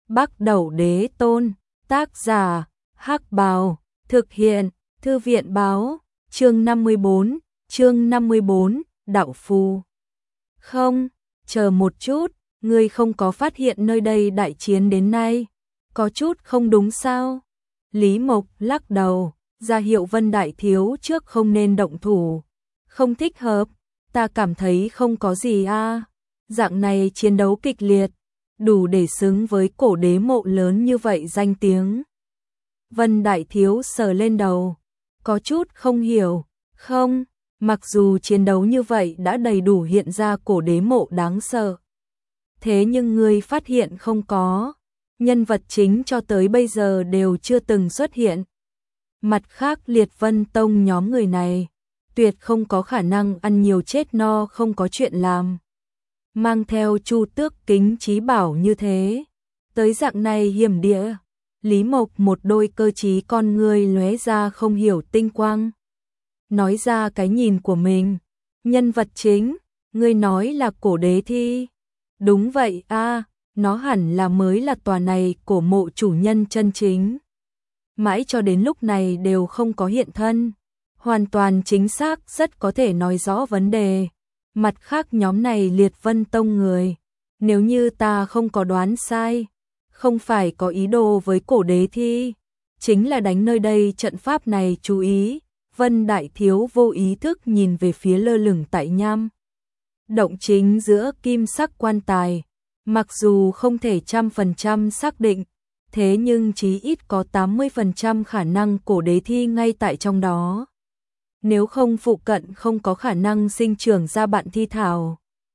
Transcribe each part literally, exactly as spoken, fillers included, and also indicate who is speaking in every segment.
Speaker 1: Bắc Đẩu Đế Tôn, tác giả, Hắc Bào, thực hiện, Thư viện báo, chương năm mươi bốn, chương năm mươi bốn, đạo phù. Không, chờ một chút, ngươi không có phát hiện nơi đây đại chiến đến nay, có chút không đúng sao? Lý Mộc lắc đầu, ra hiệu Vân Đại Thiếu trước không nên động thủ, không thích hợp, ta cảm thấy không có gì a. Dạng này chiến đấu kịch liệt, đủ để xứng với cổ đế mộ lớn như vậy danh tiếng. Vân Đại Thiếu sờ lên đầu, có chút không hiểu, không, mặc dù chiến đấu như vậy đã đầy đủ hiện ra cổ đế mộ đáng sợ. Thế nhưng ngươi phát hiện không có, nhân vật chính cho tới bây giờ đều chưa từng xuất hiện. Mặt khác Liệt Vân Tông nhóm người này, tuyệt không có khả năng ăn nhiều chết no không có chuyện làm. Mang theo Chu Tước kính trí bảo như thế, tới dạng này hiểm địa, Lý Mộc một đôi cơ trí con ngươi lóe ra không hiểu tinh quang. Nói ra cái nhìn của mình, nhân vật chính, ngươi nói là cổ đế thi. Đúng vậy a, nó hẳn là mới là tòa này cổ mộ chủ nhân chân chính. Mãi cho đến lúc này đều không có hiện thân, hoàn toàn chính xác rất có thể nói rõ vấn đề. Mặt khác nhóm này Liệt Vân Tông người, nếu như ta không có đoán sai, không phải có ý đồ với cổ đế thi, chính là đánh nơi đây trận pháp này. Chú ý, Vân Đại Thiếu vô ý thức nhìn về phía lơ lửng tại nham động chính giữa kim sắc quan tài, mặc dù không thể trăm phần trăm xác định, thế nhưng chí ít có tám mươi phần trăm khả năng cổ đế thi ngay tại trong đó. Nếu không phụ cận không có khả năng sinh trưởng ra bạn thi thảo.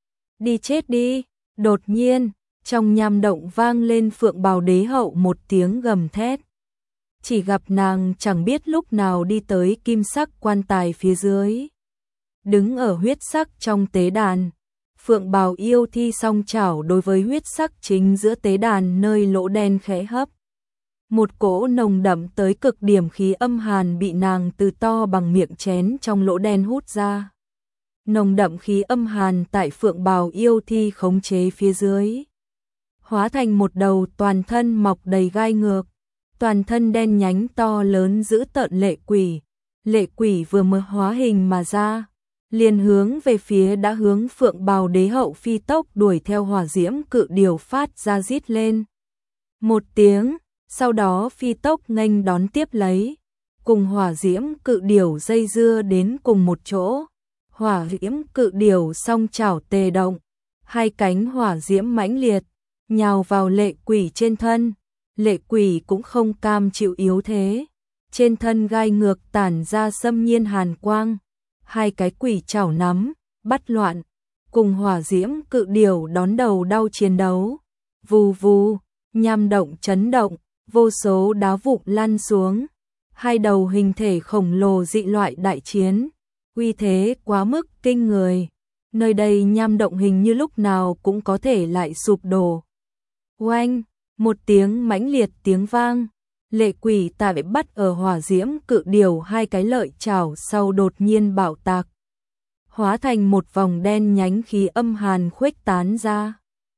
Speaker 1: Đi chết đi, đột nhiên, trong nham động vang lên Phượng Bào Đế Hậu một tiếng gầm thét. Chỉ gặp nàng chẳng biết lúc nào đi tới kim sắc quan tài phía dưới. Đứng ở huyết sắc trong tế đàn, Phượng Bào yêu thi song chảo đối với huyết sắc chính giữa tế đàn nơi lỗ đen khẽ hấp. Một cỗ nồng đậm tới cực điểm khí âm hàn bị nàng từ to bằng miệng chén trong lỗ đen hút ra. Nồng đậm khí âm hàn tại Phượng Bào yêu thi khống chế phía dưới, hóa thành một đầu toàn thân mọc đầy gai ngược, toàn thân đen nhánh to lớn dữ tợn lệ quỷ. Lệ quỷ vừa mới hóa hình mà ra, liền hướng về phía đã hướng Phượng Bào Đế Hậu phi tốc đuổi theo hỏa diễm cự điểu phát ra rít lên. Một tiếng, sau đó phi tốc nghênh đón tiếp lấy, cùng hỏa diễm cự điểu dây dưa đến cùng một chỗ. Hỏa diễm cự điểu song chảo tề động, hai cánh hỏa diễm mãnh liệt, nhào vào lệ quỷ trên thân. Lệ quỷ cũng không cam chịu yếu thế, trên thân gai ngược tản ra xâm nhiên hàn quang, hai cái quỷ chảo nắm, bắt loạn, cùng hỏa diễm cự điểu đón đầu đau chiến đấu. Vù vù, nham động chấn động, vô số đá vụn lăn xuống, hai đầu hình thể khổng lồ dị loại đại chiến, uy thế quá mức kinh người. Nơi đây nham động hình như lúc nào cũng có thể lại sụp đổ. Oanh, một tiếng mãnh liệt tiếng vang, lệ quỷ tại bắt ở hỏa diễm cự điểu hai cái lợi chảo sau đột nhiên bạo tạc, hóa thành một vòng đen nhánh khí âm hàn khuếch tán ra.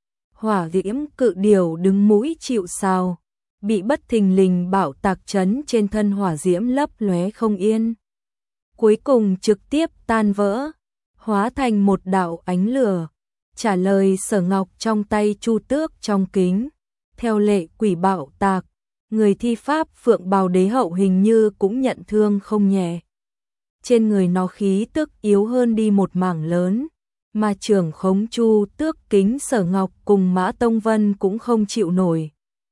Speaker 1: Hỏa diễm cự điểu đứng mũi chịu sào, bị bất thình lình bạo tạc chấn trên thân hỏa diễm lấp lóe không yên, cuối cùng trực tiếp tan vỡ, hóa thành một đạo ánh lửa, trả lời Sở Ngọc trong tay Chu Tước trong kính. Theo lệ quỷ bạo tạc, người thi pháp Phượng Bào Đế Hậu hình như cũng nhận thương không nhẹ. Trên người nó khí tức yếu hơn đi một mảng lớn, mà trưởng khống Chu Tước kính Sở Ngọc cùng Mã Tông Vân cũng không chịu nổi.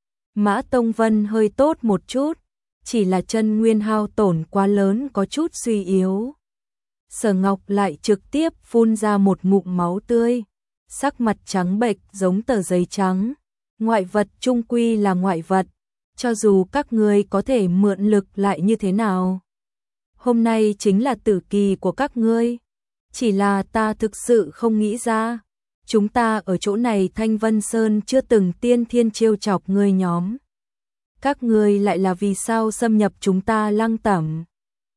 Speaker 1: Mã Tông Vân hơi tốt một chút, chỉ là chân nguyên hao tổn quá lớn có chút suy yếu. Sở Ngọc lại trực tiếp phun ra một ngụm máu tươi, sắc mặt trắng bệch giống tờ giấy trắng. Ngoại vật chung quy là ngoại vật, cho dù các ngươi có thể mượn lực lại như thế nào. Hôm nay chính là tử kỳ của các ngươi, chỉ là ta thực sự không nghĩ ra, chúng ta ở chỗ này Thanh Vân Sơn chưa từng tiên thiên trêu chọc ngươi nhóm. Các ngươi lại là vì sao xâm nhập chúng ta Lăng Tẩm?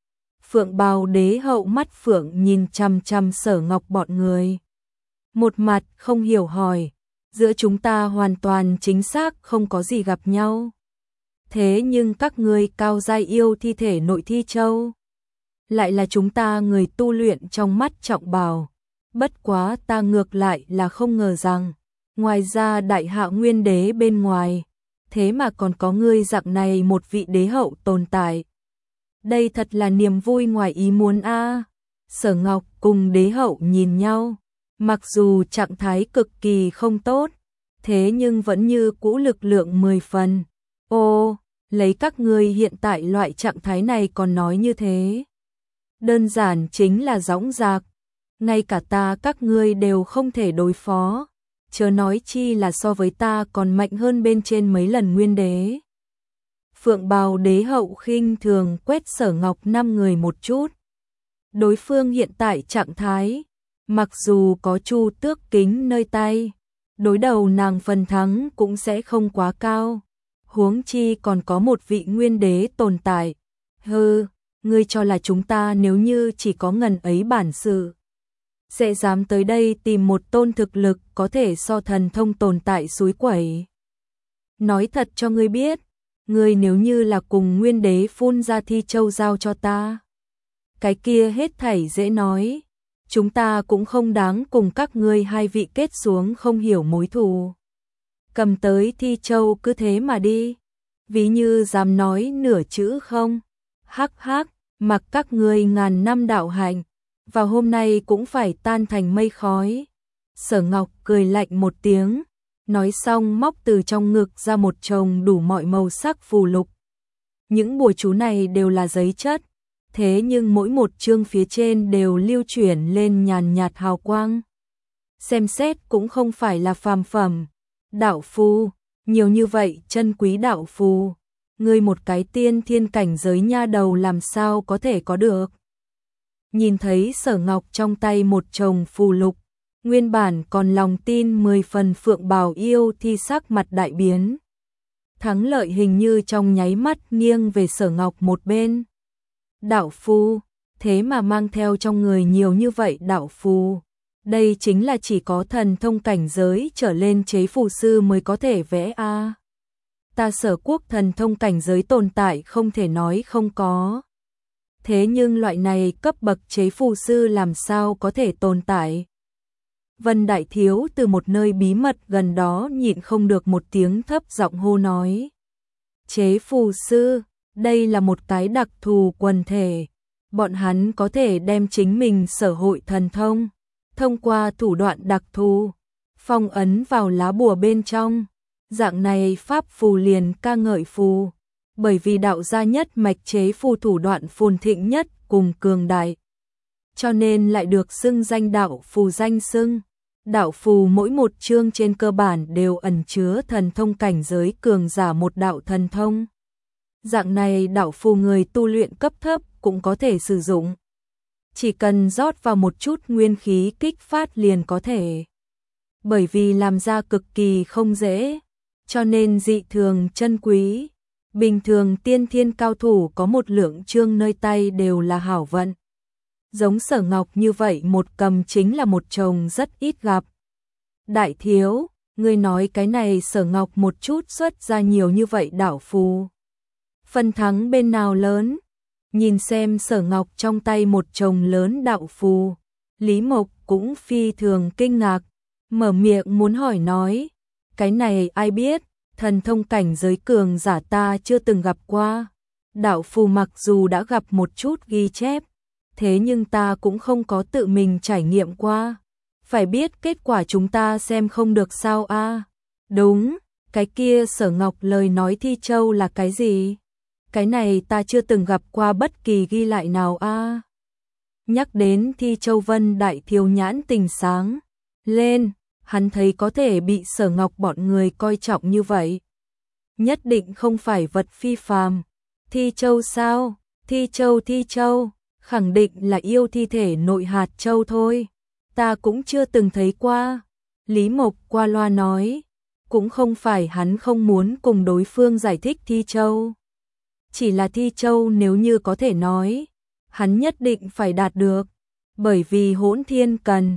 Speaker 1: Phượng Bào Đế Hậu mắt phượng nhìn chằm chằm Sở Ngọc bọn người, một mặt không hiểu hỏi. giữa chúng ta hoàn toàn chính xác không có gì gặp nhau. Thế nhưng các ngươi cao giai yêu thi thể nội thi châu, lại là chúng ta người tu luyện trong mắt Trọng Bào. Bất quá ta ngược lại là không ngờ rằng, ngoài ra đại hạ nguyên đế bên ngoài, thế mà còn có ngươi dạng này một vị đế hậu tồn tại. Đây thật là niềm vui ngoài ý muốn a. Sở Ngọc cùng đế hậu nhìn nhau, mặc dù trạng thái cực kỳ không tốt, thế nhưng vẫn như cũ lực lượng mười phần. Ô, lấy các ngươi hiện tại loại trạng thái này còn nói như thế. Đơn giản chính là dõng dạc, ngay cả ta các ngươi đều không thể đối phó, chớ nói chi là so với ta còn mạnh hơn bên trên mấy lần nguyên đế. Phượng Bào đế hậu khinh thường quét Sở Ngọc năm người một chút. Đối phương hiện tại trạng thái, mặc dù có Chu Tước kính nơi tay, đối đầu nàng phần thắng cũng sẽ không quá cao. Huống chi còn có một vị nguyên đế tồn tại. Hừ, ngươi cho là chúng ta nếu như chỉ có ngần ấy bản sự, sẽ dám tới đây tìm một tôn thực lực có thể so thần thông tồn tại suối quẩy. Nói thật cho ngươi biết, ngươi nếu như là cùng nguyên đế phun ra thi châu giao cho ta, cái kia hết thảy dễ nói, chúng ta cũng không đáng cùng các ngươi hai vị kết xuống không hiểu mối thù. Cầm tới thi châu cứ thế mà đi, ví như dám nói nửa chữ không, hắc hắc, mặc các ngươi ngàn năm đạo hạnh, vào hôm nay cũng phải tan thành mây khói. Sở Ngọc cười lạnh một tiếng, nói xong móc từ trong ngực ra một chồng đủ mọi màu sắc phù lục. Những bùa chú này đều là giấy chất, thế nhưng mỗi một chương phía trên đều lưu chuyển lên nhàn nhạt hào quang. Xem xét cũng không phải là phàm phẩm. Đạo phù, nhiều như vậy chân quý đạo phù, ngươi một cái tiên thiên cảnh giới nha đầu làm sao có thể có được. Nhìn thấy Sở Ngọc trong tay một chồng phù lục, nguyên bản còn lòng tin mười phần Phượng Bào yêu thi sắc mặt đại biến. Thắng lợi hình như trong nháy mắt nghiêng về Sở Ngọc một bên. Đạo phù, thế mà mang theo trong người nhiều như vậy đạo phù. Đây chính là chỉ có thần thông cảnh giới trở lên chế phù sư mới có thể vẽ a. À. Ta Sở Quốc thần thông cảnh giới tồn tại không thể nói không có. Thế nhưng loại này cấp bậc chế phù sư làm sao có thể tồn tại? Vân Đại Thiếu từ một nơi bí mật gần đó nhịn không được một tiếng thấp giọng hô nói. Chế phù sư, đây là một cái đặc thù quần thể. Bọn hắn có thể đem chính mình sở hội thần thông, thông qua thủ đoạn đặc thù, phong ấn vào lá bùa bên trong. Dạng này pháp phù liền ca ngợi phù, bởi vì đạo gia nhất mạch chế phù thủ đoạn phồn thịnh nhất cùng cường đại, cho nên lại được xưng danh đạo phù danh xưng. Đạo phù mỗi một chương trên cơ bản đều ẩn chứa thần thông cảnh giới cường giả một đạo thần thông. Dạng này đạo phù người tu luyện cấp thấp cũng có thể sử dụng. Chỉ cần rót vào một chút nguyên khí kích phát liền có thể. Bởi vì làm ra cực kỳ không dễ, cho nên dị thường chân quý. Bình thường tiên thiên cao thủ có một lượng chương nơi tay đều là hảo vận. Giống Sở Ngọc như vậy một cầm chính là một chồng rất ít gặp. Đại Thiếu, ngươi nói cái này Sở Ngọc một chút xuất ra nhiều như vậy đạo phù. Phần thắng bên nào lớn? Nhìn xem Sở Ngọc trong tay một chồng lớn đạo phù, Lý Mộc cũng phi thường kinh ngạc, mở miệng muốn hỏi nói, cái này ai biết, thần thông cảnh giới cường giả ta chưa từng gặp qua. Đạo phù mặc dù đã gặp một chút ghi chép, thế nhưng ta cũng không có tự mình trải nghiệm qua. Phải biết kết quả chúng ta xem không được sao a? À? Đúng, cái kia Sở Ngọc lời nói thi châu là cái gì? Cái này ta chưa từng gặp qua bất kỳ ghi lại nào a. À? Nhắc đến thi châu Vân Đại Thiếu nhãn tình sáng lên, hắn thấy có thể bị Sở Ngọc bọn người coi trọng như vậy, nhất định không phải vật phi phàm. Thi châu sao? Thi châu thi châu, khẳng định là yêu thi thể nội hạt châu thôi. Ta cũng chưa từng thấy qua. Lý Mộc qua loa nói, cũng không phải hắn không muốn cùng đối phương giải thích thi châu. Chỉ là thi châu nếu như có thể nói, hắn nhất định phải đạt được, bởi vì hỗn thiên cần,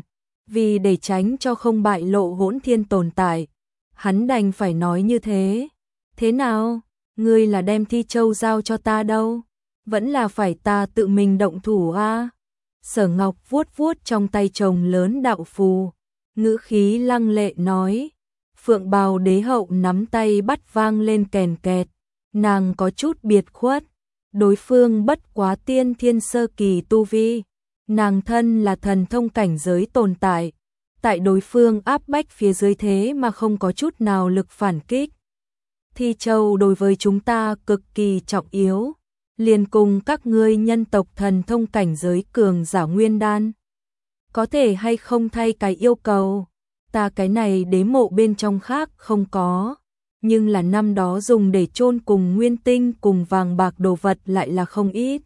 Speaker 1: Vì để tránh cho không bại lộ Hỗn Thiên tồn tại, hắn đành phải nói như thế. Thế nào, ngươi là đem Thi Châu giao cho ta đâu? Vẫn là phải ta tự mình động thủ a? À? Sở Ngọc vuốt vuốt trong tay chồng lớn đạo phù, ngữ khí lăng lệ nói. Phượng Bào Đế hậu nắm tay bắt vang lên kèn kẹt, nàng có chút biệt khuất, đối phương bất quá tiên thiên sơ kỳ tu vi, nàng thân là thần thông cảnh giới tồn tại, tại đối phương áp bách phía dưới thế mà không có chút nào lực phản kích. Thi Châu đối với chúng ta cực kỳ trọng yếu, liền cùng các ngươi nhân tộc thần thông cảnh giới cường giả nguyên đan. Có thể hay không thay cái yêu cầu, ta cái này đế mộ bên trong khác không có, nhưng là năm đó dùng để chôn cùng nguyên tinh cùng vàng bạc đồ vật lại là không ít.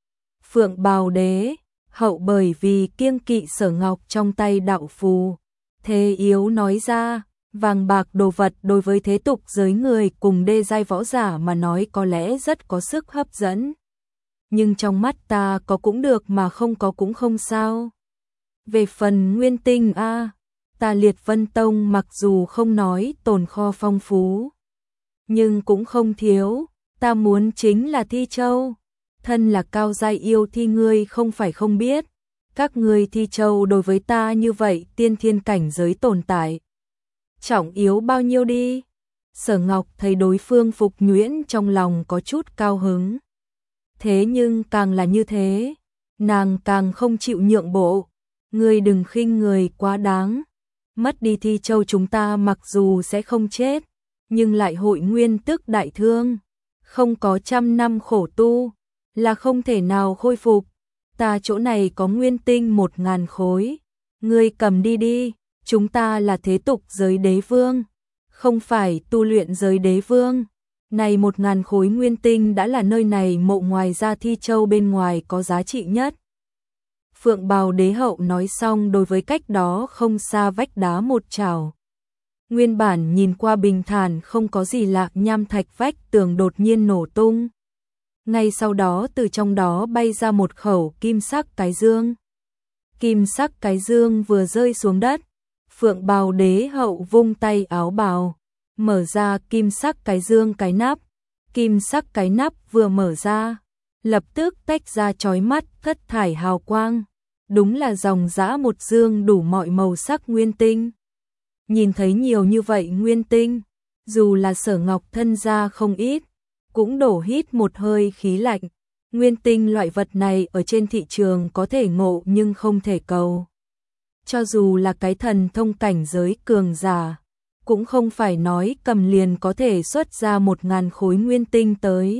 Speaker 1: Phượng Bào Đế hậu bởi vì kiêng kỵ Sở Ngọc trong tay đạo phù, thế yếu nói ra, vàng bạc đồ vật đối với thế tục giới người cùng đê giai võ giả mà nói có lẽ rất có sức hấp dẫn. Nhưng trong mắt ta có cũng được mà không có cũng không sao. Về phần nguyên tinh a, ta Liệt Vân Tông mặc dù không nói tồn kho phong phú, nhưng cũng không thiếu, ta muốn chính là Thi Châu. Thân là cao giai yêu thi ngươi không phải không biết, các ngươi Thi Châu đối với ta như vậy tiên thiên cảnh giới tồn tại. Trọng yếu bao nhiêu đi? Sở Ngọc thấy đối phương phục nhuyễn trong lòng có chút cao hứng. Thế nhưng càng là như thế, nàng càng không chịu nhượng bộ. Ngươi đừng khinh người quá đáng. Mất đi Thi Châu chúng ta mặc dù sẽ không chết, nhưng lại hội nguyên tức đại thương. Không có trăm năm khổ tu, là không thể nào khôi phục. Ta chỗ này có nguyên tinh một ngàn khối. Ngươi cầm đi đi, chúng ta là thế tục giới đế vương, không phải tu luyện giới đế vương. Này một ngàn khối nguyên tinh đã là nơi này mộ ngoài ra Thi Châu bên ngoài có giá trị nhất. Phượng Bào Đế hậu nói xong đối với cách đó không xa vách đá một chảo. Nguyên bản nhìn qua bình thản không có gì lạ nham thạch vách tường đột nhiên nổ tung. Ngay sau đó từ trong đó bay ra một khẩu kim sắc cái dương. Kim sắc cái dương vừa rơi xuống đất, Phượng Bào Đế hậu vung tay áo bào, mở ra kim sắc cái dương cái nắp. Kim sắc cái nắp vừa mở ra, lập tức tách ra chói mắt thất thải hào quang. Đúng là dòng dã một dương đủ mọi màu sắc nguyên tinh. Nhìn thấy nhiều như vậy nguyên tinh, dù là Sở Ngọc thân gia không ít, cũng đổ hít một hơi khí lạnh. Nguyên tinh loại vật này ở trên thị trường có thể ngộ nhưng không thể cầu. Cho dù là cái thần thông cảnh giới cường giả, cũng không phải nói cầm liền có thể xuất ra một ngàn khối nguyên tinh tới.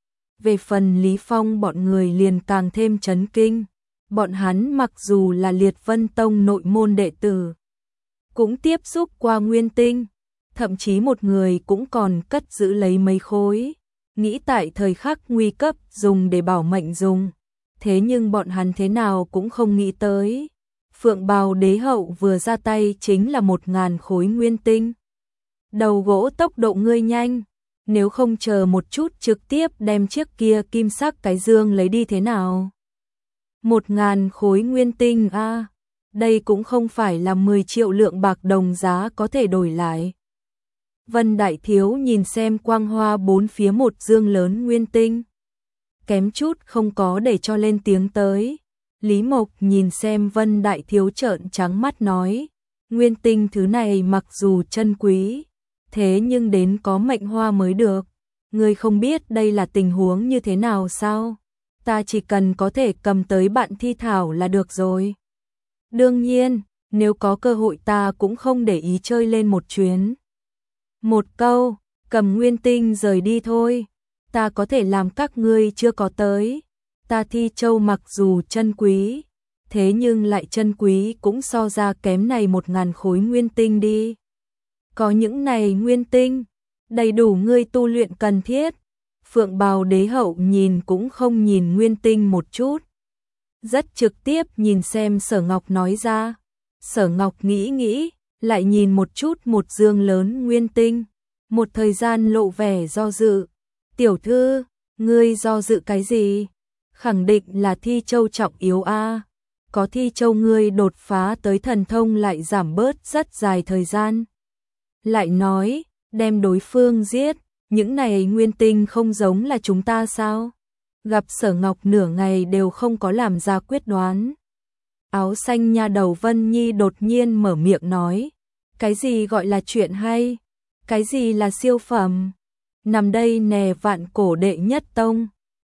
Speaker 1: Về phần Lý Phong bọn người liền càng thêm chấn kinh. Bọn hắn mặc dù là Liệt Vân Tông nội môn đệ tử, cũng tiếp xúc qua nguyên tinh, thậm chí một người cũng còn cất giữ lấy mấy khối, nghĩ tại thời khắc nguy cấp dùng để bảo mệnh dùng. Thế nhưng bọn hắn thế nào cũng không nghĩ tới, Phượng Bào Đế hậu vừa ra tay chính là một ngàn khối nguyên tinh. Đầu gỗ tốc độ ngươi nhanh, nếu không chờ một chút trực tiếp đem chiếc kia kim sắc cái dương lấy đi thế nào? Một ngàn khối nguyên tinh a, à, đây cũng không phải là mười triệu lượng bạc đồng giá có thể đổi lại. Vân Đại Thiếu nhìn xem quang hoa bốn phía một dương lớn nguyên tinh, kém chút không có để cho lên tiếng tới. Lý Mộc nhìn xem Vân Đại Thiếu trợn trắng mắt nói, nguyên tinh thứ này mặc dù chân quý, thế nhưng đến có mệnh hoa mới được. Ngươi không biết đây là tình huống như thế nào sao? Ta chỉ cần có thể cầm tới bạn thi thảo là được rồi. Đương nhiên, nếu có cơ hội ta cũng không để ý chơi lên một chuyến. Một câu, cầm nguyên tinh rời đi thôi. Ta có thể làm các ngươi chưa có tới. Ta Thi Châu mặc dù chân quý, thế nhưng lại chân quý cũng so ra kém này một ngàn khối nguyên tinh đi. Có những này nguyên tinh, đầy đủ ngươi tu luyện cần thiết. Phượng Bào Đế hậu nhìn cũng không nhìn nguyên tinh một chút, rất trực tiếp nhìn xem Sở Ngọc nói ra. Sở Ngọc nghĩ nghĩ, lại nhìn một chút một dương lớn nguyên tinh, một thời gian lộ vẻ do dự. Tiểu thư, ngươi do dự cái gì? Khẳng định là Thi Châu trọng yếu a. có thi châu ngươi đột phá tới thần thông lại giảm bớt rất dài thời gian. Lại nói, đem đối phương giết, những này nguyên tinh không giống là chúng ta sao? Gặp Sở Ngọc nửa ngày đều không có làm ra quyết đoán. Áo xanh nha đầu Vân Nhi đột nhiên mở miệng nói, cái gì gọi là chuyện hay? Cái gì là siêu phẩm? Nằm đây nè vạn cổ đệ nhất tông,